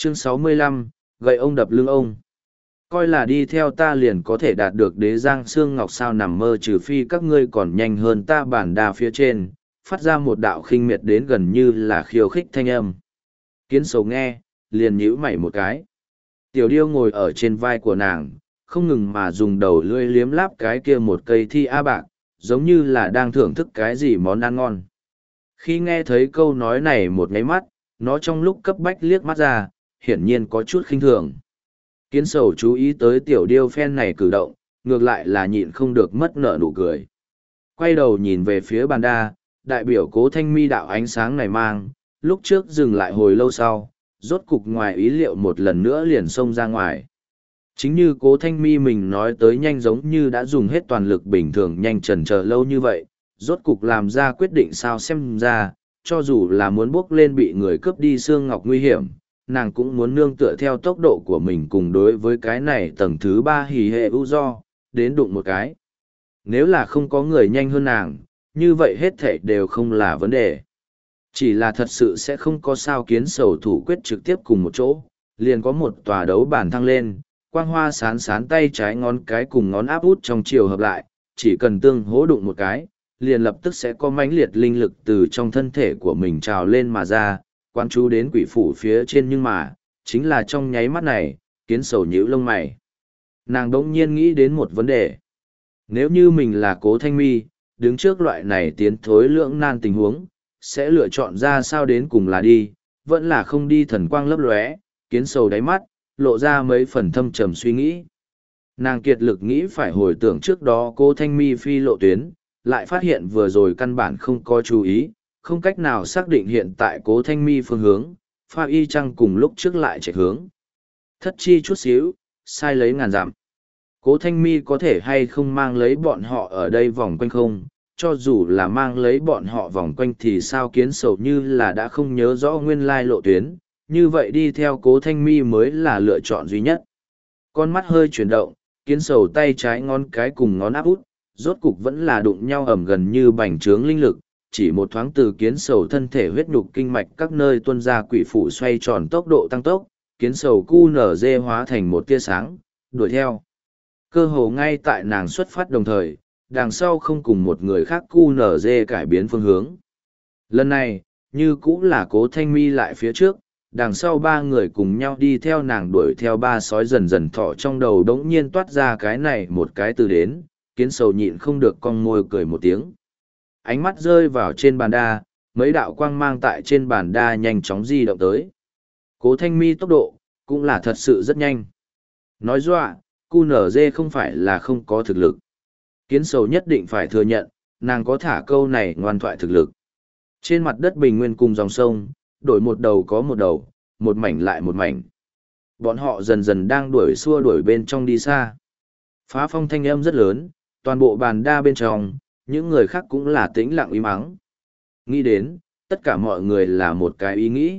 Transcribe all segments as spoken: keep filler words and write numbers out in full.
Chương sáu mươi lăm, gậy ông đập lưng ông. Coi là đi theo ta liền có thể đạt được đế giang xương ngọc sao, nằm mơ, trừ phi các ngươi còn nhanh hơn ta. Bản đà phía trên, phát ra một đạo khinh miệt đến gần như là khiêu khích thanh âm. Kiến sầu nghe, liền nhíu mày một cái. Tiểu điêu ngồi ở trên vai của nàng, không ngừng mà dùng đầu lưỡi liếm láp cái kia một cây thi a bạc, giống như là đang thưởng thức cái gì món ăn ngon. Khi nghe thấy câu nói này một nháy mắt, nó trong lúc cấp bách liếc mắt ra, hiển nhiên có chút khinh thường. Kiến sầu chú ý tới tiểu điêu phen này cử động, ngược lại là nhịn không được mất nợ nụ cười. Quay đầu nhìn về phía bàn đa, đại biểu Cố Thanh Mi đạo ánh sáng này mang, lúc trước dừng lại hồi lâu sau, rốt cục ngoài ý liệu một lần nữa liền xông ra ngoài. Chính như Cố Thanh Mi mình nói tới, nhanh giống như đã dùng hết toàn lực bình thường, nhanh chần chờ lâu như vậy, rốt cục làm ra quyết định. Sao xem ra, cho dù là muốn bước lên bị người cướp đi xương ngọc nguy hiểm, nàng cũng muốn nương tựa theo tốc độ của mình cùng đối với cái này tầng thứ ba hỉ hệ ưu do, đến đụng một cái. Nếu là không có người nhanh hơn nàng, như vậy hết thảy đều không là vấn đề. Chỉ là thật sự sẽ không có sao. Kiến sầu thủ quyết trực tiếp cùng một chỗ, liền có một tòa đấu bản thăng lên, quang hoa sán sán, tay trái ngón cái cùng ngón áp út trong chiều hợp lại, chỉ cần tương hỗ đụng một cái, liền lập tức sẽ có mãnh liệt linh lực từ trong thân thể của mình trào lên mà ra, quan chú đến quỷ phủ phía trên. Nhưng mà, chính là trong nháy mắt này, kiến sầu nhíu lông mày. Nàng đỗng nhiên nghĩ đến một vấn đề. Nếu như mình là Cố Thanh Mi, đứng trước loại này tiến thối lưỡng nan tình huống, sẽ lựa chọn ra sao? Đến cùng là đi, vẫn là không đi? Thần quang lấp lóe, kiến sầu đáy mắt, lộ ra mấy phần thâm trầm suy nghĩ. Nàng kiệt lực nghĩ phải hồi tưởng trước đó Cố Thanh Mi phi lộ tuyến, lại phát hiện vừa rồi căn bản không có chú ý, không cách nào xác định hiện tại Cố Thanh Mi phương hướng, pha y chăng cùng lúc trước lại chạy hướng. Thất chi chút xíu, sai lấy ngàn dặm. Cố Thanh Mi có thể hay không mang lấy bọn họ ở đây vòng quanh không? Cho dù là mang lấy bọn họ vòng quanh thì sao? Kiến sầu như là đã không nhớ rõ nguyên lai lộ tuyến, như vậy đi theo Cố Thanh Mi mới là lựa chọn duy nhất. Con mắt hơi chuyển động, kiến sầu tay trái ngón cái cùng ngón áp út, rốt cục vẫn là đụng nhau ẩm, gần như bành trướng linh lực. Chỉ một thoáng, từ kiến sầu thân thể huyết nhục kinh mạch các nơi tuôn ra quỷ phủ xoay tròn, tốc độ tăng tốc, kiến sầu cu nở dê hóa thành một tia sáng, đuổi theo. Cơ hồ ngay tại nàng xuất phát đồng thời, đằng sau không cùng một người khác cu nở dê cải biến phương hướng. Lần này, như cũng là Cố Thanh Mi lại phía trước, đằng sau ba người cùng nhau đi theo nàng đuổi theo. Ba sói dần dần thọ trong đầu đống nhiên toát ra cái này một cái từ đến, kiến sầu nhịn không được cong môi cười một tiếng. Ánh mắt rơi vào trên bàn đa, mấy đạo quang mang tại trên bàn đa nhanh chóng di động tới. Cố Thanh Mi tốc độ, cũng là thật sự rất nhanh. Nói dọa, cu nở dê không phải là không có thực lực. Kiến sầu nhất định phải thừa nhận, nàng có thả câu này ngoan thoại thực lực. Trên mặt đất bình nguyên cùng dòng sông, đổi một đầu có một đầu, một mảnh lại một mảnh. Bọn họ dần dần đang đuổi xua đuổi bên trong đi xa. Phá phong thanh âm rất lớn, toàn bộ bàn đa bên trong, những người khác cũng là tĩnh lặng im ắng. Nghĩ đến, tất cả mọi người là một cái ý nghĩ.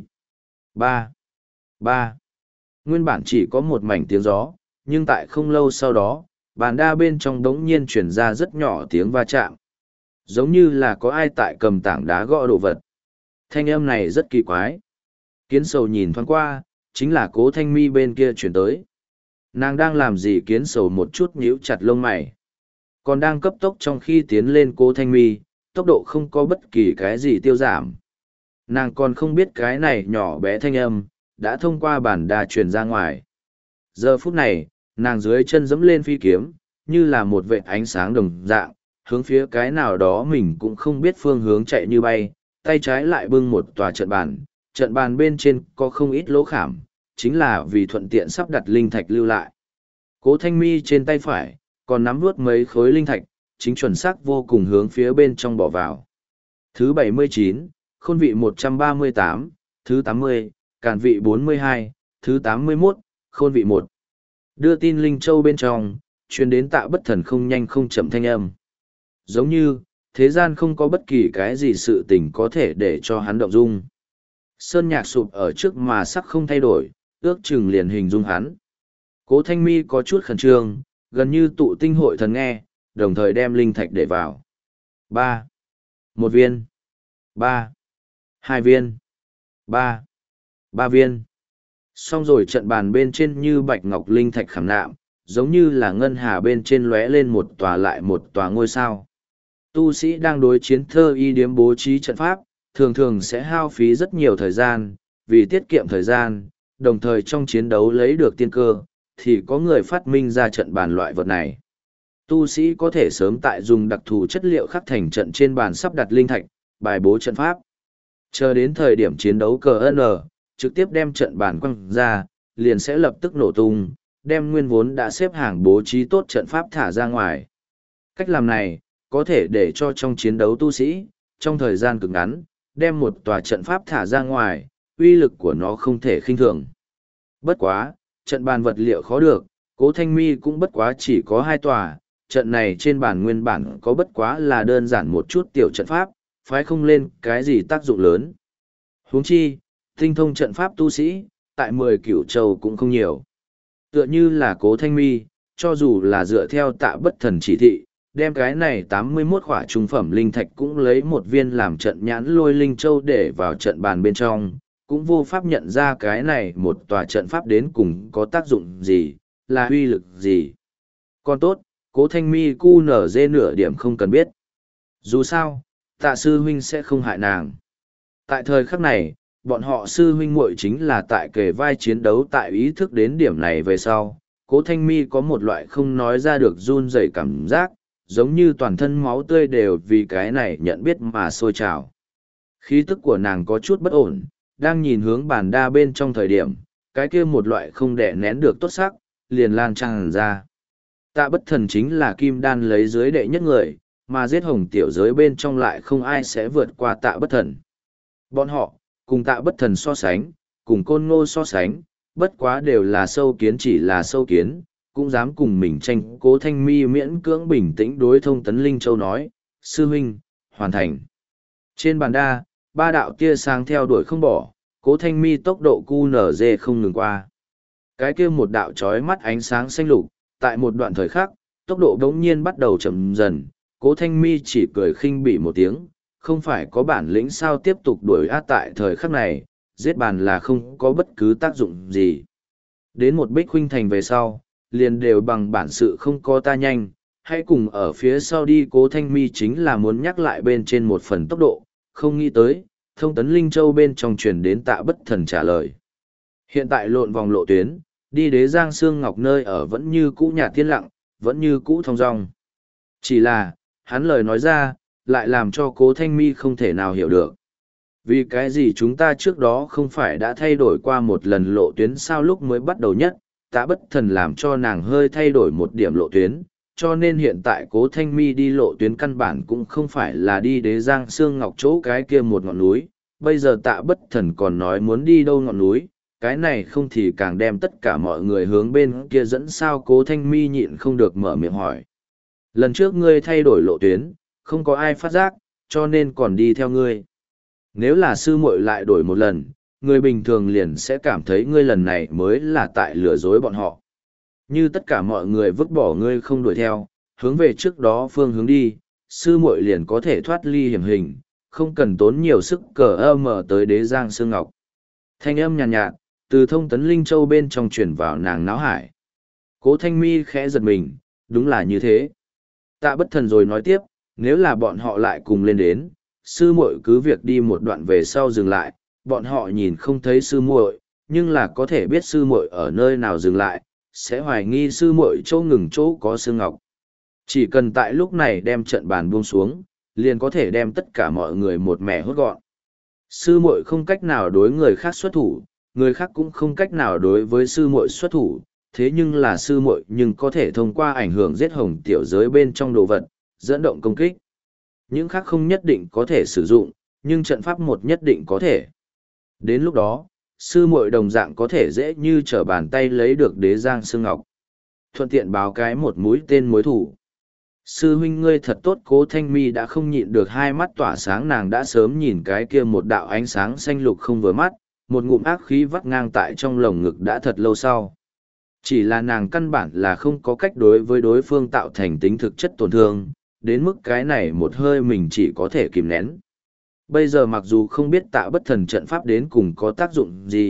Ba. Ba. Nguyên bản chỉ có một mảnh tiếng gió, nhưng tại không lâu sau đó, bàn đa bên trong đống nhiên chuyển ra rất nhỏ tiếng va chạm. Giống như là có ai tại cầm tảng đá gõ đồ vật. Thanh âm này rất kỳ quái. Kiến sầu nhìn thoáng qua, chính là Cố Thanh Mi bên kia chuyển tới. Nàng đang làm gì? Kiến sầu một chút nhíu chặt lông mày. Còn đang cấp tốc trong khi tiến lên Cố Thanh Mi, tốc độ không có bất kỳ cái gì tiêu giảm. Nàng còn không biết cái này nhỏ bé thanh âm, đã thông qua bản đà truyền ra ngoài. Giờ phút này, nàng dưới chân dẫm lên phi kiếm, như là một vệt ánh sáng đồng dạng, hướng phía cái nào đó mình cũng không biết phương hướng chạy như bay, tay trái lại bưng một tòa trận bàn, trận bàn bên trên có không ít lỗ khảm, chính là vì thuận tiện sắp đặt linh thạch lưu lại. Cố Thanh Mi trên tay phải, còn nắm vuốt mấy khối linh thạch, chính chuẩn xác vô cùng hướng phía bên trong bỏ vào. Thứ bảy mươi chín, khôn vị một trăm ba mươi tám, thứ tám mươi, càn vị bốn mươi hai, thứ tám mươi mốt, khôn vị một. Đưa tin Linh Châu bên trong, truyền đến Tạ Bất Thần không nhanh không chậm thanh âm. Giống như, thế gian không có bất kỳ cái gì sự tình có thể để cho hắn động dung. Sơn nhạc sụp ở trước mà sắc không thay đổi, ước chừng liền hình dung hắn. Cố Thanh Mi có chút khẩn trương, gần như tụ tinh hội thần nghe, đồng thời đem linh thạch để vào. Ba. Một viên. Ba. Hai viên. Ba. Ba viên. Xong rồi trận bàn bên trên như bạch ngọc linh thạch khảm nạm, giống như là ngân hà bên trên lóe lên một tòa lại một tòa ngôi sao. Tu sĩ đang đối chiến thơ y điếm bố trí trận pháp, thường thường sẽ hao phí rất nhiều thời gian, vì tiết kiệm thời gian, đồng thời trong chiến đấu lấy được tiên cơ, thì có người phát minh ra trận bàn loại vật này. Tu sĩ có thể sớm tại dùng đặc thù chất liệu khắc thành trận trên bàn sắp đặt linh thạch, bài bố trận pháp. Chờ đến thời điểm chiến đấu cờ N, trực tiếp đem trận bàn quăng ra, liền sẽ lập tức nổ tung, đem nguyên vốn đã xếp hàng bố trí tốt trận pháp thả ra ngoài. Cách làm này, có thể để cho trong chiến đấu tu sĩ, trong thời gian cực ngắn, đem một tòa trận pháp thả ra ngoài, uy lực của nó không thể khinh thường. Bất quá, trận bàn vật liệu khó được, Cố Thanh Mi cũng bất quá chỉ có hai tòa, trận này trên bàn nguyên bản có bất quá là đơn giản một chút tiểu trận pháp, phái không lên cái gì tác dụng lớn. Huống chi, tinh thông trận pháp tu sĩ, tại mười cửu châu cũng không nhiều. Tựa như là Cố Thanh Mi, cho dù là dựa theo Tạ Bất Thần chỉ thị, đem cái này tám mươi mốt khỏa trung phẩm linh thạch cũng lấy một viên làm trận nhãn lôi linh châu để vào trận bàn bên trong, cũng vô pháp nhận ra cái này một tòa trận pháp đến cùng có tác dụng gì, là uy lực gì. Còn tốt, Cố Thanh Mi cu nở dê nửa điểm không cần biết. Dù sao, Tạ sư huynh sẽ không hại nàng. Tại thời khắc này, bọn họ sư huynh muội chính là tại kề vai chiến đấu, tại ý thức đến điểm này về sau, Cố Thanh Mi có một loại không nói ra được run rẩy cảm giác, giống như toàn thân máu tươi đều vì cái này nhận biết mà sôi trào. Khí tức của nàng có chút bất ổn, đang nhìn hướng bàn đa bên trong thời điểm, cái kia một loại không đè nén được tốt sắc, liền lan tràn ra. Tạ Bất Thần chính là kim đan lấy dưới đệ nhất người, mà giết hồng tiểu giới bên trong lại không ai sẽ vượt qua Tạ Bất Thần. Bọn họ, cùng Tạ Bất Thần so sánh, cùng Côn Ngô so sánh, bất quá đều là sâu kiến, chỉ là sâu kiến, cũng dám cùng mình tranh. Cố Thanh Mi miễn cưỡng bình tĩnh đối Thông Tấn Linh Châu nói, sư huynh, hoàn thành. Trên bàn đa, ba đạo tia sáng theo đuổi không bỏ, Cố Thanh Mi tốc độ cu nở dê không ngừng qua. Cái kia một đạo chói mắt ánh sáng xanh lục, tại một đoạn thời khắc, tốc độ đống nhiên bắt đầu chậm dần, Cố Thanh Mi chỉ cười khinh bỉ một tiếng, không phải có bản lĩnh sao tiếp tục đuổi át. Tại thời khắc này, giết bàn là không có bất cứ tác dụng gì. Đến một bích huynh thành về sau, liền đều bằng bản sự không có ta nhanh, hãy cùng ở phía sau đi. Cố Thanh Mi chính là muốn nhắc lại bên trên một phần tốc độ, không nghĩ tới, Thông Tấn Linh Châu bên trong truyền đến Tạ Bất Thần trả lời. Hiện tại lộn vòng lộ tuyến, đi Đế Giang Sương Ngọc nơi ở vẫn như cũ nhạt thiên lặng, vẫn như cũ thong dong. Chỉ là, hắn lời nói ra, lại làm cho Cố Thanh Mi không thể nào hiểu được. Vì cái gì chúng ta trước đó không phải đã thay đổi qua một lần lộ tuyến sao? Lúc mới bắt đầu nhất, Tạ Bất Thần làm cho nàng hơi thay đổi một điểm lộ tuyến, cho nên hiện tại Cố Thanh Mi đi lộ tuyến căn bản cũng không phải là đi Đế Giang Sương Ngọc chỗ cái kia một ngọn núi. Bây giờ Tạ Bất Thần còn nói muốn đi đâu ngọn núi, cái này không thì càng đem tất cả mọi người hướng bên kia dẫn sao? Cố Thanh Mi nhịn không được mở miệng hỏi. Lần trước ngươi thay đổi lộ tuyến, không có ai phát giác, cho nên còn đi theo ngươi. Nếu là sư muội lại đổi một lần, người bình thường liền sẽ cảm thấy ngươi lần này mới là tại lừa dối bọn họ. Như tất cả mọi người vứt bỏ ngươi không đuổi theo, hướng về trước đó phương hướng đi, sư muội liền có thể thoát ly hiểm hình, không cần tốn nhiều sức cờ ơ mở tới Đế Giang Sương Ngọc. Thanh âm nhàn nhạt, nhạt, từ Thông Tấn Linh Châu bên trong chuyển vào nàng náo hải. Cố Thanh Mi khẽ giật mình, đúng là như thế. Tạ Bất Thần rồi nói tiếp, nếu là bọn họ lại cùng lên đến, sư muội cứ việc đi một đoạn về sau dừng lại, bọn họ nhìn không thấy sư muội, nhưng là có thể biết sư muội ở nơi nào dừng lại, sẽ hoài nghi sư muội chỗ ngừng chỗ có Sương Ngọc. Chỉ cần tại lúc này đem trận bàn buông xuống, liền có thể đem tất cả mọi người một mẻ hốt gọn. Sư muội không cách nào đối người khác xuất thủ, người khác cũng không cách nào đối với sư muội xuất thủ, thế nhưng là sư muội nhưng có thể thông qua ảnh hưởng giết hồng tiểu giới bên trong đồ vật, dẫn động công kích. Những khác không nhất định có thể sử dụng, nhưng trận pháp một nhất định có thể. Đến lúc đó, sư muội đồng dạng có thể dễ như trở bàn tay lấy được Đế Giang Sương Ngọc. Thuận tiện báo cái một mũi tên mối thủ. Sư huynh ngươi thật tốt. Cố Thanh Mi đã không nhịn được hai mắt tỏa sáng, nàng đã sớm nhìn cái kia một đạo ánh sáng xanh lục không vừa mắt, một ngụm ác khí vắt ngang tại trong lồng ngực đã thật lâu sau. Chỉ là nàng căn bản là không có cách đối với đối phương tạo thành tính thực chất tổn thương, đến mức cái này một hơi mình chỉ có thể kìm nén. Bây giờ mặc dù không biết Tạ Bất Thần trận pháp đến cùng có tác dụng gì,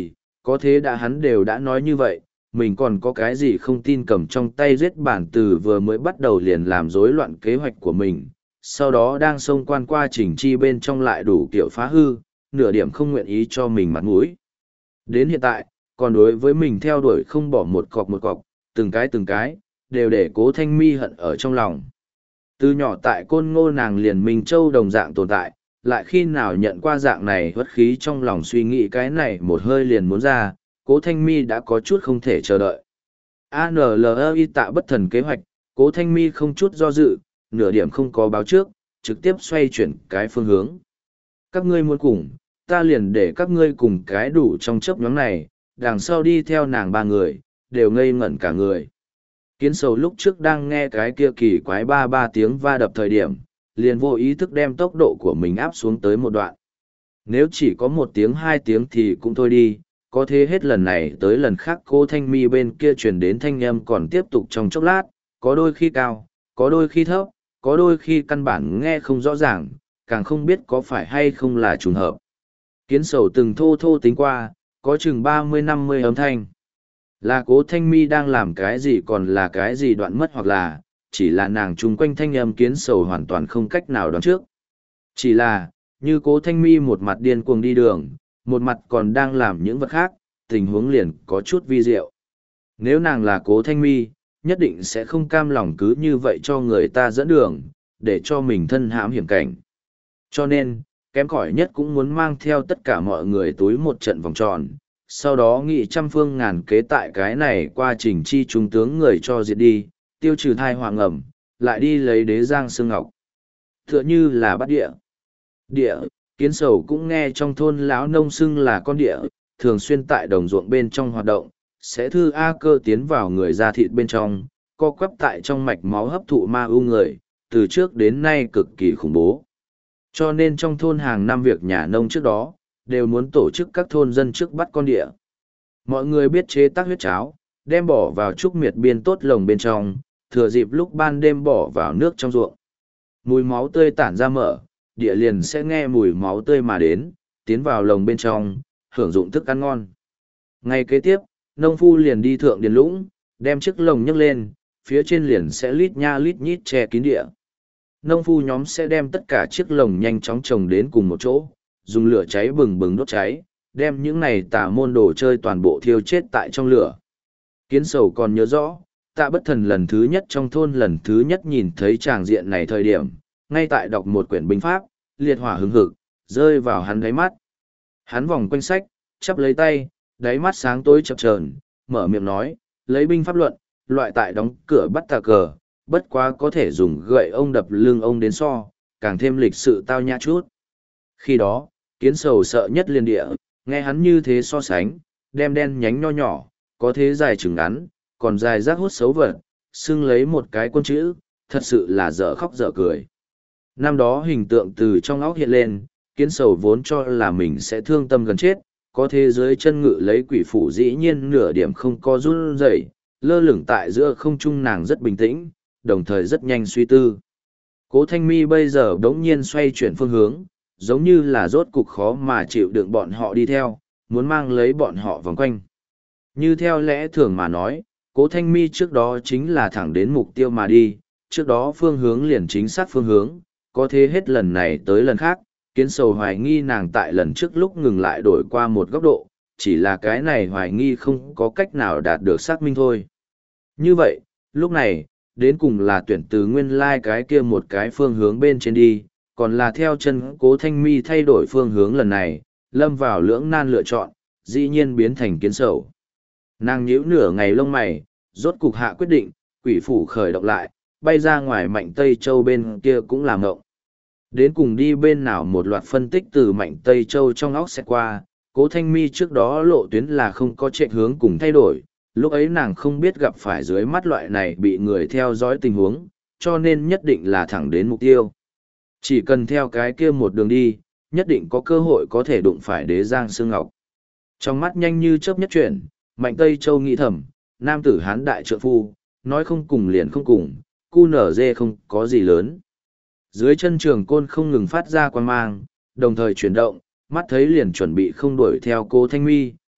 Có thế đã hắn đều đã nói như vậy, mình còn có cái gì không tin cầm trong tay giết bản từ vừa mới bắt đầu liền làm rối loạn kế hoạch của mình, sau đó đang xông quan qua trình chi bên trong lại đủ kiểu phá hư, nửa điểm không nguyện ý cho mình mặt mũi. Đến hiện tại, còn đối với mình theo đuổi không bỏ một cọc một cọc, từng cái từng cái, đều để Cố Thanh Mi hận ở trong lòng. Từ nhỏ tại Côn Ngô nàng liền Minh Châu đồng dạng tồn tại, lại khi nào nhận qua dạng này huất khí trong lòng suy nghĩ cái này một hơi liền muốn ra, Cố Thanh Mi đã có chút không thể chờ đợi. a en lờ i tạ bất thần kế hoạch, Cố Thanh Mi không chút do dự, nửa điểm không có báo trước, trực tiếp xoay chuyển cái phương hướng. Các ngươi muốn cùng, ta liền để các ngươi cùng cái đủ trong chấp nhóm này, đằng sau đi theo nàng ba người, đều ngây ngẩn cả người. Kiến sầu lúc trước đang nghe cái kia kỳ quái ba ba tiếng va đập thời điểm, liền vô ý thức đem tốc độ của mình áp xuống tới một đoạn. Nếu chỉ có một tiếng hai tiếng thì cũng thôi đi, có thế hết lần này tới lần khác Cố Thanh Mi bên kia truyền đến thanh âm còn tiếp tục trong chốc lát, có đôi khi cao, có đôi khi thấp, có đôi khi căn bản nghe không rõ ràng, càng không biết có phải hay không là trùng hợp. Kiến sầu từng thô thô tính qua, có chừng ba mươi năm mươi âm thanh. Là Cố Thanh Mi đang làm cái gì còn là cái gì đoạn mất hoặc là, chỉ là nàng chung quanh thanh âm kiến sầu hoàn toàn không cách nào đoán trước. Chỉ là, như Cố Thanh Mi một mặt điên cuồng đi đường, một mặt còn đang làm những vật khác, tình huống liền có chút vi diệu. Nếu nàng là Cố Thanh Mi, nhất định sẽ không cam lòng cứ như vậy cho người ta dẫn đường, để cho mình thân hãm hiểm cảnh. Cho nên, kém cỏi nhất cũng muốn mang theo tất cả mọi người túi một trận vòng tròn, sau đó nghị trăm phương ngàn kế tại cái này qua trình chi trung tướng người cho diệt đi, tiêu trừ thai hoàng ẩm, lại đi lấy đế giang xương ngọc. Tựa như là bắt địa. Địa, kiến sầu cũng nghe trong thôn lão nông xưng là con địa, thường xuyên tại đồng ruộng bên trong hoạt động, sẽ thư A cơ tiến vào người da thịt bên trong, co quắp tại trong mạch máu hấp thụ ma ưu người, từ trước đến nay cực kỳ khủng bố. Cho nên trong thôn hàng năm việc nhà nông trước đó, đều muốn tổ chức các thôn dân trước bắt con địa. Mọi người biết chế tác huyết cháo, đem bỏ vào trúc miệt biên tốt lồng bên trong, thừa dịp lúc ban đêm bỏ vào nước trong ruộng. Mùi máu tươi tản ra mở, địa liền sẽ nghe mùi máu tươi mà đến, tiến vào lồng bên trong, hưởng dụng thức ăn ngon. Ngày kế tiếp, nông phu liền đi thượng điền lũng, đem chiếc lồng nhấc lên, phía trên liền sẽ lít nha lít nhít che kín địa. Nông phu nhóm sẽ đem tất cả chiếc lồng nhanh chóng trồng đến cùng một chỗ, dùng lửa cháy bừng bừng đốt cháy, đem những này tà môn đồ chơi toàn bộ thiêu chết tại trong lửa. Kiến sầu còn nhớ rõ, Tạ Bất Thần lần thứ nhất trong thôn lần thứ nhất nhìn thấy tràng diện này thời điểm, ngay tại đọc một quyển binh pháp, liệt hỏa hứng hực, rơi vào hắn đáy mắt. Hắn vòng quanh sách, chắp lấy tay, đáy mắt sáng tối chập chờn, mở miệng nói, lấy binh pháp luận, loại tại đóng cửa bắt tà cờ, bất quá có thể dùng gậy ông đập lưng ông đến so, càng thêm lịch sự tao nhã chút. Khi đó, kiến sầu sợ nhất liên địa, nghe hắn như thế so sánh, đem đen nhánh nho nhỏ, có thế dài chừng ngắn, còn dài rác hút xấu vật, xưng lấy một cái quân chữ, thật sự là dở khóc dở cười. Năm đó hình tượng từ trong óc hiện lên, kiến sầu vốn cho là mình sẽ thương tâm gần chết, có thế giới chân ngự lấy quỷ phủ dĩ nhiên nửa điểm không có run rẩy, lơ lửng tại giữa không trung nàng rất bình tĩnh, đồng thời rất nhanh suy tư. Cố Thanh Mi bây giờ đống nhiên xoay chuyển phương hướng, giống như là rốt cục khó mà chịu đựng bọn họ đi theo, muốn mang lấy bọn họ vòng quanh. Như theo lẽ thường mà nói, Cố Thanh Mi trước đó chính là thẳng đến mục tiêu mà đi, trước đó phương hướng liền chính xác phương hướng, có thế hết lần này tới lần khác, kiến sầu hoài nghi nàng tại lần trước lúc ngừng lại đổi qua một góc độ, chỉ là cái này hoài nghi không có cách nào đạt được xác minh thôi. Như vậy, lúc này, đến cùng là tuyển từ nguyên lai like cái kia một cái phương hướng bên trên đi, còn là theo chân Cố Thanh Mi thay đổi phương hướng lần này, lâm vào lưỡng nan lựa chọn, dĩ nhiên biến thành kiến sầu. Nàng nhíu nửa ngày lông mày, rốt cục hạ quyết định, quỷ phủ khởi động lại, bay ra ngoài Mạnh Tây Châu bên kia cũng làm ngộng. Đến cùng đi bên nào một loạt phân tích từ Mạnh Tây Châu trong óc sẽ qua, Cố Thanh Mi trước đó lộ tuyến là không có chạy hướng cùng thay đổi, lúc ấy nàng không biết gặp phải dưới mắt loại này bị người theo dõi tình huống, cho nên nhất định là thẳng đến mục tiêu. Chỉ cần theo cái kia một đường đi, nhất định có cơ hội có thể đụng phải đế giang xương ngọc. Trong mắt nhanh như chớp nhất chuyển, Mạnh Tây Châu nghĩ thầm, nam tử hán đại trượng phu, nói không cùng liền không cùng, cu nở dê không có gì lớn. Dưới chân trường côn không ngừng phát ra quan mang, đồng thời chuyển động, mắt thấy liền chuẩn bị không đuổi theo Cố Thanh Mi,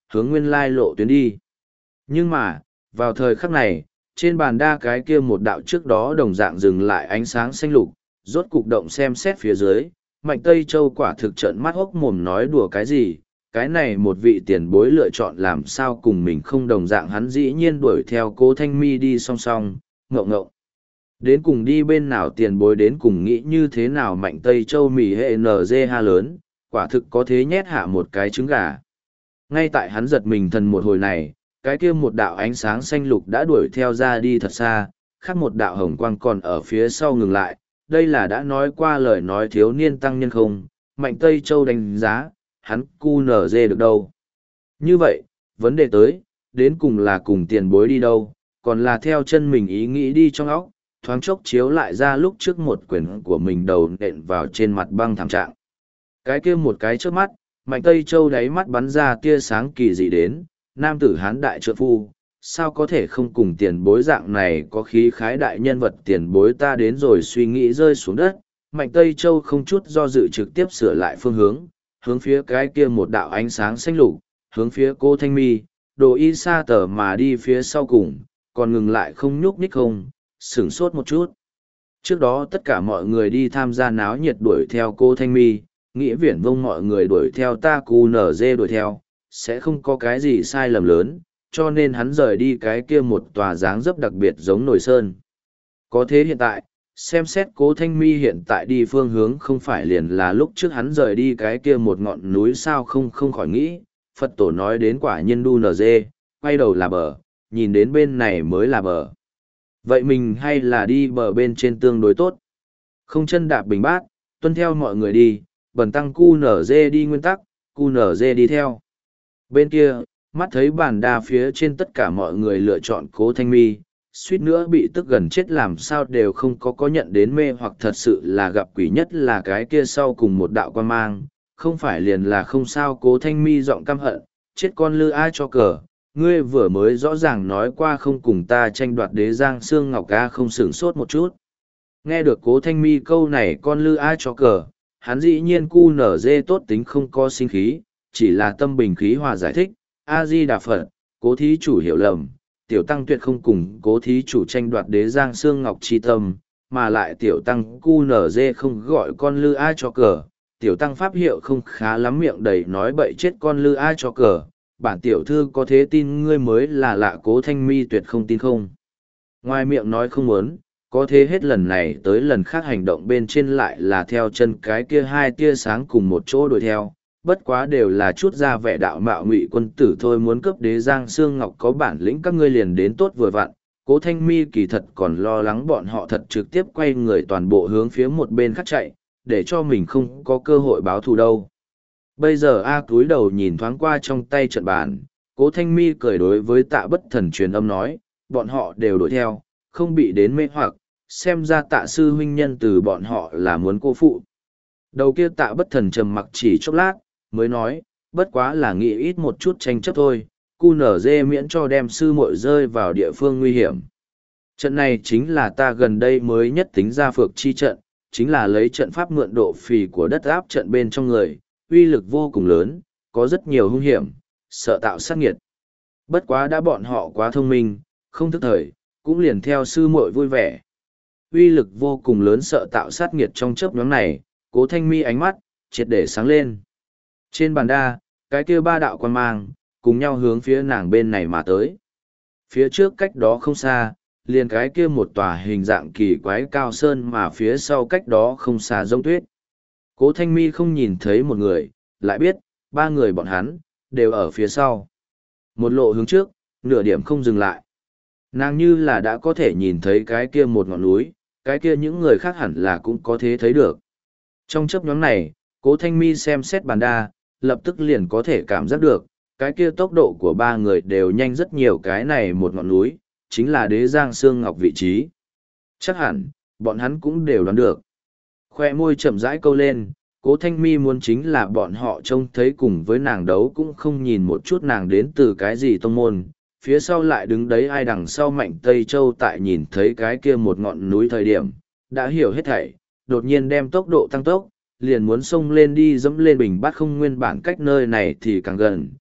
hướng nguyên lai lộ tuyến đi. Nhưng mà, vào thời khắc này, trên bàn đa cái kia một đạo trước đó đồng dạng dừng lại ánh sáng xanh lục, rốt cục động xem xét phía dưới, Mạnh Tây Châu quả thực trợn mắt hốc mồm nói đùa cái gì, cái này một vị tiền bối lựa chọn làm sao cùng mình không đồng dạng, hắn dĩ nhiên đuổi theo Cố Thanh Mi đi song song, ngộ ngộ. Đến cùng đi bên nào tiền bối, đến cùng nghĩ như thế nào Mạnh Tây Châu mỉ hệ en giê ha lớn, quả thực có thế nhét hạ một cái trứng gà. Ngay tại hắn giật mình thần một hồi này, cái kia một đạo ánh sáng xanh lục đã đuổi theo ra đi thật xa, khác một đạo hồng quang còn ở phía sau ngừng lại. Đây là đã nói qua lời nói thiếu niên tăng nhân không, Mạnh Tây Châu đánh giá, hắn cu nở dê được đâu. Như vậy, vấn đề tới, đến cùng là cùng tiền bối đi đâu, còn là theo chân mình ý nghĩ đi trong óc, thoáng chốc chiếu lại ra lúc trước một quyển của mình đầu nện vào trên mặt băng thảm trạng. Cái kia một cái trước mắt, Mạnh Tây Châu đáy mắt bắn ra tia sáng kỳ dị đến, nam tử hán đại trượng phu, sao có thể không cùng tiền bối dạng này có khí khái đại nhân vật, tiền bối ta đến rồi, suy nghĩ rơi xuống đất, Mạnh Tây Châu không chút do dự trực tiếp sửa lại phương hướng, hướng phía cái kia một đạo ánh sáng xanh lục, hướng phía cô Thanh Mi, đồ y sa tờ mà đi phía sau cùng, còn ngừng lại không nhúc nhích không, sửng sốt một chút. Trước đó tất cả mọi người đi tham gia náo nhiệt đuổi theo cô Thanh Mi, nghĩ viển vông mọi người đuổi theo ta cu nở dê đuổi theo, sẽ không có cái gì sai lầm lớn, cho nên hắn rời đi cái kia một tòa dáng dấp đặc biệt giống nồi sơn. Có thế hiện tại, xem xét cố Thanh Mi hiện tại đi phương hướng không phải liền là lúc trước hắn rời đi cái kia một ngọn núi sao, không không khỏi nghĩ, Phật tổ nói đến quả nhân đu nở dê, quay đầu là bờ, nhìn đến bên này mới là bờ. Vậy mình hay là đi bờ bên trên tương đối tốt. Không chân đạp bình bát, tuân theo mọi người đi, bần tăng cu nở dê đi nguyên tắc, cu nở dê đi theo. Bên kia, mắt thấy bàn đa phía trên tất cả mọi người lựa chọn cố Thanh Mi, suýt nữa bị tức gần chết làm sao đều không có có nhận đến mê hoặc thật sự là gặp quỷ, nhất là cái kia sau cùng một đạo quan mang, không phải liền là không sao. Cố Thanh Mi giọng căm hận, chết con lư ai cho cờ, ngươi vừa mới rõ ràng nói qua không cùng ta tranh đoạt đế giang xương ngọc ca, không sửng sốt một chút. Nghe được cố Thanh Mi câu này con lư ai cho cờ, hắn dĩ nhiên cu nở dê tốt tính không có sinh khí, chỉ là tâm bình khí hòa giải thích, A-di-đà Phật, cố thí chủ hiểu lầm, tiểu tăng tuyệt không cùng cố thí chủ tranh đoạt đế giang xương ngọc chi tâm, mà lại tiểu tăng cu nở dê không gọi con lư ai cho cờ, tiểu tăng pháp hiệu không khá lắm, miệng đầy nói bậy chết con lư ai cho cờ, bản tiểu thư có thế tin ngươi mới là lạ. Cố Thanh Mi tuyệt không tin không. Ngoài miệng nói không muốn, có thế hết lần này tới lần khác hành động bên trên lại là theo chân cái kia hai tia sáng cùng một chỗ đuổi theo, bất quá đều là chút ra vẻ đạo mạo ngụy quân tử thôi, muốn cướp đế giang xương ngọc có bản lĩnh các ngươi liền đến tốt vừa vặn. Cố Thanh Mi kỳ thật còn lo lắng bọn họ thật trực tiếp quay người toàn bộ hướng phía một bên khác chạy, để cho mình không có cơ hội báo thù đâu. Bây giờ A cúi đầu nhìn thoáng qua trong tay trận bàn, Cố Thanh Mi cười đối với Tạ Bất Thần truyền âm nói, bọn họ đều đuổi theo, không bị đến mê hoặc, xem ra Tạ sư huynh nhân từ bọn họ là muốn cô phụ. Đầu kia Tạ Bất Thần trầm mặc chỉ chốc lát, mới nói, bất quá là nghĩ ít một chút tranh chấp thôi, cu nở dê miễn cho đem sư muội rơi vào địa phương nguy hiểm. Trận này chính là ta gần đây mới nhất tính ra phược chi trận, chính là lấy trận pháp mượn độ phì của đất áp trận bên trong người, uy lực vô cùng lớn, có rất nhiều hung hiểm, sợ tạo sát nghiệt. Bất quá đã bọn họ quá thông minh, không thức thời, cũng liền theo sư muội vui vẻ. Uy lực vô cùng lớn, sợ tạo sát nghiệt, trong chớp nhoáng này, Cố Thanh Mi ánh mắt triệt để sáng lên. Trên bàn đa, cái kia ba đạo quan mang, cùng nhau hướng phía nàng bên này mà tới. Phía trước cách đó không xa, liền cái kia một tòa hình dạng kỳ quái cao sơn, mà phía sau cách đó không xa giống tuyết. Cố Thanh Mi không nhìn thấy một người, lại biết, ba người bọn hắn, đều ở phía sau. Một lộ hướng trước, nửa điểm không dừng lại. Nàng như là đã có thể nhìn thấy cái kia một ngọn núi, cái kia những người khác hẳn là cũng có thể thấy được. Trong chớp nhoáng này, Cố Thanh Mi xem xét bàn đa, lập tức liền có thể cảm giác được, cái kia tốc độ của ba người đều nhanh rất nhiều. Cái này một ngọn núi, chính là đế giang xương ngọc vị trí. Chắc hẳn, bọn hắn cũng đều đoán được. Khoe môi chậm rãi câu lên, Cố Thanh Mi muốn chính là bọn họ trông thấy cùng với nàng đấu cũng không nhìn một chút nàng đến từ cái gì tông môn. Phía sau lại đứng đấy ai, đằng sau Mạnh Tây Châu tại nhìn thấy cái kia một ngọn núi thời điểm, đã hiểu hết thảy, đột nhiên đem tốc độ tăng tốc, liền muốn xông lên đi dẫm lên bình bát không, nguyên bản cách nơi này thì càng gần,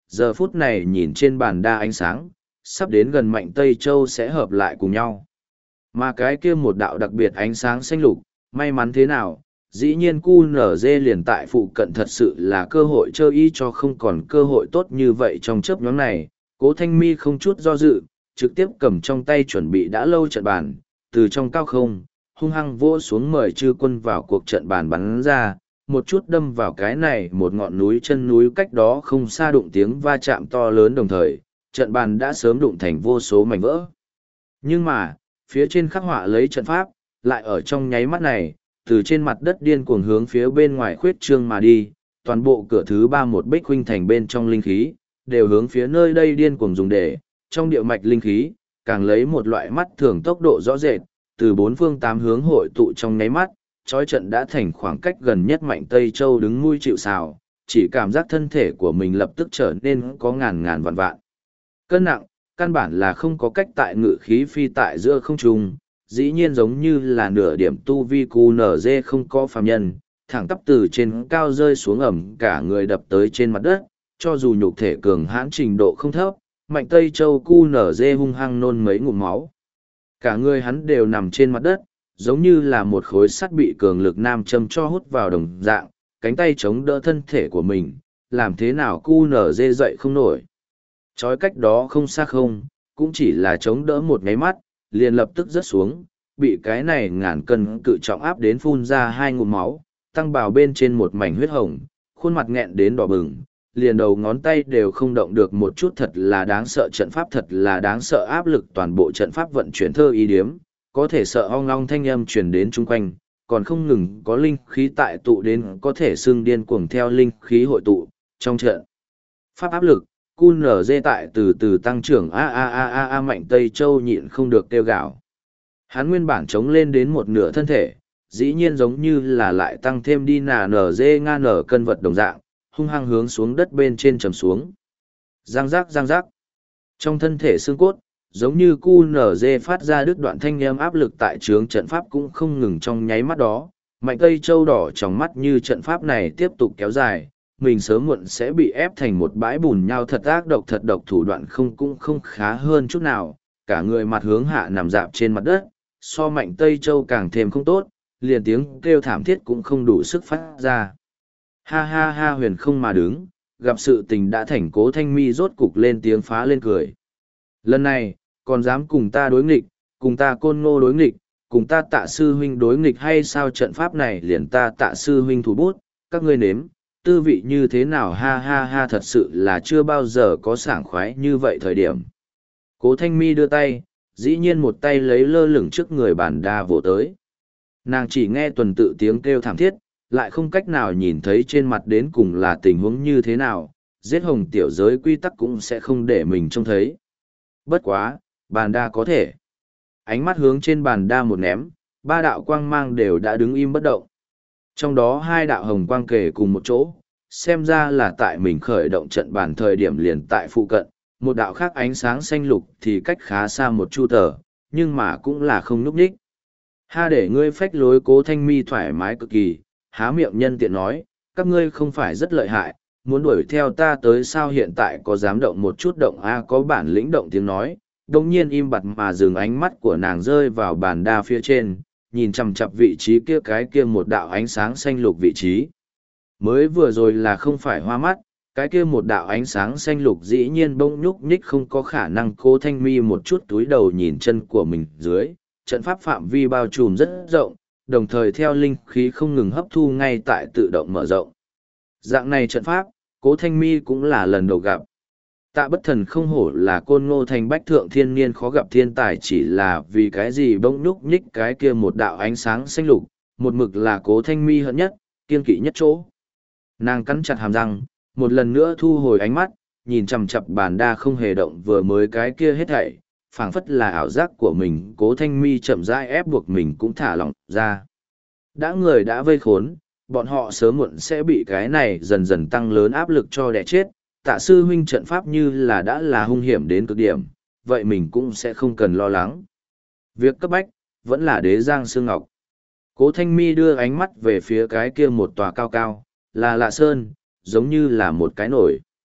giờ phút này nhìn trên bàn đa ánh sáng, sắp đến gần Mạnh Tây Châu sẽ hợp lại cùng nhau. Mà cái kia một đạo đặc biệt ánh sáng xanh lục, may mắn thế nào, dĩ nhiên cu nở dê liền tại phụ cận thật sự là cơ hội chơi y cho không còn cơ hội tốt như vậy trong chớp nhóm này, Cố Thanh Mi không chút do dự, trực tiếp cầm trong tay chuẩn bị đã lâu trận bàn, từ trong cao không, hung hăng vỗ xuống mời chư quân vào cuộc trận bàn bắn ra, một chút đâm vào cái này một ngọn núi chân núi cách đó không xa đụng tiếng va chạm to lớn đồng thời, trận bàn đã sớm đụng thành vô số mảnh vỡ. Nhưng mà, phía trên khắc họa lấy trận pháp, lại ở trong nháy mắt này, từ trên mặt đất điên cuồng hướng phía bên ngoài khuyết trương mà đi, toàn bộ cửa thứ ba một bích huynh thành bên trong linh khí, đều hướng phía nơi đây điên cuồng dùng để, trong địa mạch linh khí, càng lấy một loại mắt thường tốc độ rõ rệt, từ bốn phương tám hướng hội tụ trong nháy mắt, chói trận đã thành khoảng cách gần nhất Mạnh Tây Châu đứng mũi chịu sào, chỉ cảm giác thân thể của mình lập tức trở nên có ngàn ngàn vạn vạn. Cân nặng, căn bản là không có cách tại ngự khí phi tại giữa không trung, dĩ nhiên giống như là nửa điểm tu vi cu nở dê không có phàm nhân, thẳng tắp từ trên cao rơi xuống ẩm cả người đập tới trên mặt đất, cho dù nhục thể cường hãn trình độ không thấp, Mạnh Tây Châu cu nở dê hung hăng nôn mấy ngụm máu. Cả người hắn đều nằm trên mặt đất, giống như là một khối sắt bị cường lực nam châm cho hút vào đồng dạng, cánh tay chống đỡ thân thể của mình, làm thế nào cu nở dê dậy không nổi. Chói cách đó không xa không, cũng chỉ là chống đỡ một ngáy mắt, liền lập tức rớt xuống, bị cái này ngàn cân cự trọng áp đến phun ra hai ngụm máu, tăng bào bên trên một mảnh huyết hồng, khuôn mặt nghẹn đến đỏ bừng, liền đầu ngón tay đều không động được một chút, thật là đáng sợ, trận pháp thật là đáng sợ, áp lực toàn bộ trận pháp vận chuyển thơ ý điếm, có thể sợ ong long thanh âm truyền đến chung quanh, còn không ngừng có linh khí tại tụ đến, có thể xương điên cuồng theo linh khí hội tụ, trong trận pháp áp lực, cu nở dê tại từ từ tăng trưởng, a a a a a Mạnh Tây Châu nhịn không được kêu gào. Hắn nguyên bản chống lên đến một nửa thân thể, dĩ nhiên giống như là lại tăng thêm đi nà nở dê nga nở cân vật đồng dạng, hung hăng hướng xuống đất bên trên trầm xuống. Giang giác giang giác. Trong thân thể xương cốt, giống như cu nở dê phát ra đứt đoạn thanh âm, áp lực tại trướng trận pháp cũng không ngừng trong nháy mắt đó. Mạnh Tây Châu đỏ trong mắt như trận pháp này tiếp tục kéo dài, mình sớm muộn sẽ bị ép thành một bãi bùn nhau, thật ác độc, thật độc, thủ đoạn không cũng không khá hơn chút nào, cả người mặt hướng hạ nằm dạp trên mặt đất, so Mạnh Tây Châu càng thêm không tốt, liền tiếng kêu thảm thiết cũng không đủ sức phát ra. Ha ha ha, huyền không mà đứng, gặp sự tình đã thành, Cố Thanh Mi rốt cục lên tiếng phá lên cười. Lần này, còn dám cùng ta đối nghịch, cùng ta Côn Ngô đối nghịch, cùng ta Tạ sư huynh đối nghịch hay sao? Trận pháp này liền ta Tạ sư huynh thủ bút, các ngươi nếm, tư vị như thế nào? Ha ha ha, thật sự là chưa bao giờ có sảng khoái như vậy thời điểm. Cố Thanh Mi đưa tay, dĩ nhiên một tay lấy lơ lửng trước người bản đa vỗ tới. Nàng chỉ nghe tuần tự tiếng kêu thảm thiết, lại không cách nào nhìn thấy trên mặt đến cùng là tình huống như thế nào, giết hồng tiểu giới quy tắc cũng sẽ không để mình trông thấy. Bất quá, bàn đa có thể. Ánh mắt hướng trên bàn đa một ném, ba đạo quang mang đều đã đứng im bất động. Trong đó hai đạo hồng quang kề cùng một chỗ, xem ra là tại mình khởi động trận bàn thời điểm liền tại phụ cận, một đạo khác ánh sáng xanh lục thì cách khá xa một chu tờ, nhưng mà cũng là không núp đích. Ha, để ngươi phách lối. Cố Thanh Mi thoải mái cực kỳ, há miệng nhân tiện nói, các ngươi không phải rất lợi hại, muốn đuổi theo ta tới sao? Hiện tại có dám động một chút động a? Có bản lĩnh động tiếng nói, đồng nhiên im bặt mà dừng, ánh mắt của nàng rơi vào bàn đa phía trên, nhìn chằm chặp vị trí kia, cái kia một đạo ánh sáng xanh lục vị trí. Mới vừa rồi là không phải hoa mắt, cái kia một đạo ánh sáng xanh lục dĩ nhiên bỗng nhúc nhích, không có khả năng. Cố Thanh Mi một chút túi đầu nhìn chân của mình dưới, trận pháp phạm vi bao trùm rất rộng, đồng thời theo linh khí không ngừng hấp thu ngay tại tự động mở rộng. Dạng này trận pháp, Cố Thanh Mi cũng là lần đầu gặp. Tạ Bất Thần không hổ là Côn Ngô thành bách thượng thiên niên khó gặp thiên tài, chỉ là vì cái gì bỗng nhúc nhích cái kia một đạo ánh sáng xanh lục, một mực là Cố Thanh Mi hận nhất, kiên kỵ nhất chỗ. Nàng cắn chặt hàm răng, một lần nữa thu hồi ánh mắt, nhìn chằm chặp bàn đa không hề động vừa mới cái kia hết thảy, phảng phất là ảo giác của mình. Cố Thanh Mi chậm rãi ép buộc mình cũng thả lỏng ra. Đã người đã vây khốn, bọn họ sớm muộn sẽ bị cái này dần dần tăng lớn áp lực cho đẻ chết. Tạ sư huynh trận pháp như là đã là hung hiểm đến cực điểm, vậy mình cũng sẽ không cần lo lắng. Việc cấp bách, vẫn là Đế Giang Sương Ngọc. Cố Thanh Mi đưa ánh mắt về phía cái kia một tòa cao cao, là Lạ Sơn, giống như là một cái nổi.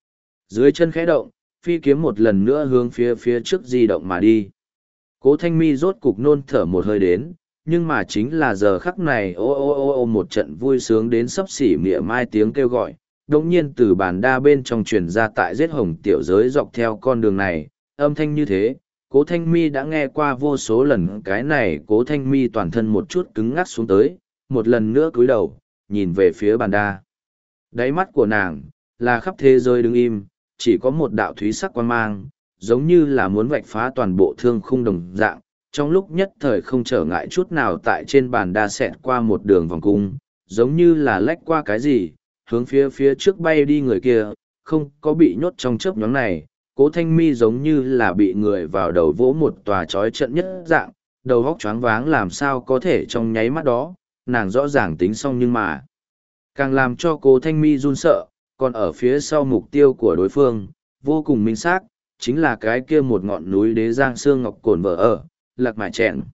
Dưới chân khẽ động, phi kiếm một lần nữa hướng phía phía trước di động mà đi. Cố Thanh Mi rốt cục nôn thở một hơi đến, nhưng mà chính là giờ khắc này ô ô ô ô một trận vui sướng đến sấp xỉ mỉa mai tiếng kêu gọi, đồng nhiên từ bàn đa bên trong truyền ra tại giết hồng tiểu giới dọc theo con đường này, âm thanh như thế, Cố Thanh Mi đã nghe qua vô số lần cái này Cố Thanh Mi toàn thân một chút cứng ngắc xuống tới, một lần nữa cúi đầu, nhìn về phía bàn đa. Đáy mắt của nàng, là khắp thế giới đứng im, chỉ có một đạo thúy sắc quan mang, giống như là muốn vạch phá toàn bộ thương khung đồng dạng, trong lúc nhất thời không trở ngại chút nào tại trên bàn đa xẹt qua một đường vòng cung, giống như là lách qua cái gì, hướng phía phía trước bay đi người kia, không có bị nhốt trong chớp nhóm này, Cố Thanh Mi giống như là bị người vào đầu vỗ một tòa chói trận nhất dạng, đầu óc choáng váng làm sao có thể trong nháy mắt đó, nàng rõ ràng tính xong nhưng mà càng làm cho Cố Thanh Mi run sợ, còn ở phía sau mục tiêu của đối phương, vô cùng minh xác, chính là cái kia một ngọn núi đế giang xương ngọc cồn vỡ ở, lạc mải chèn.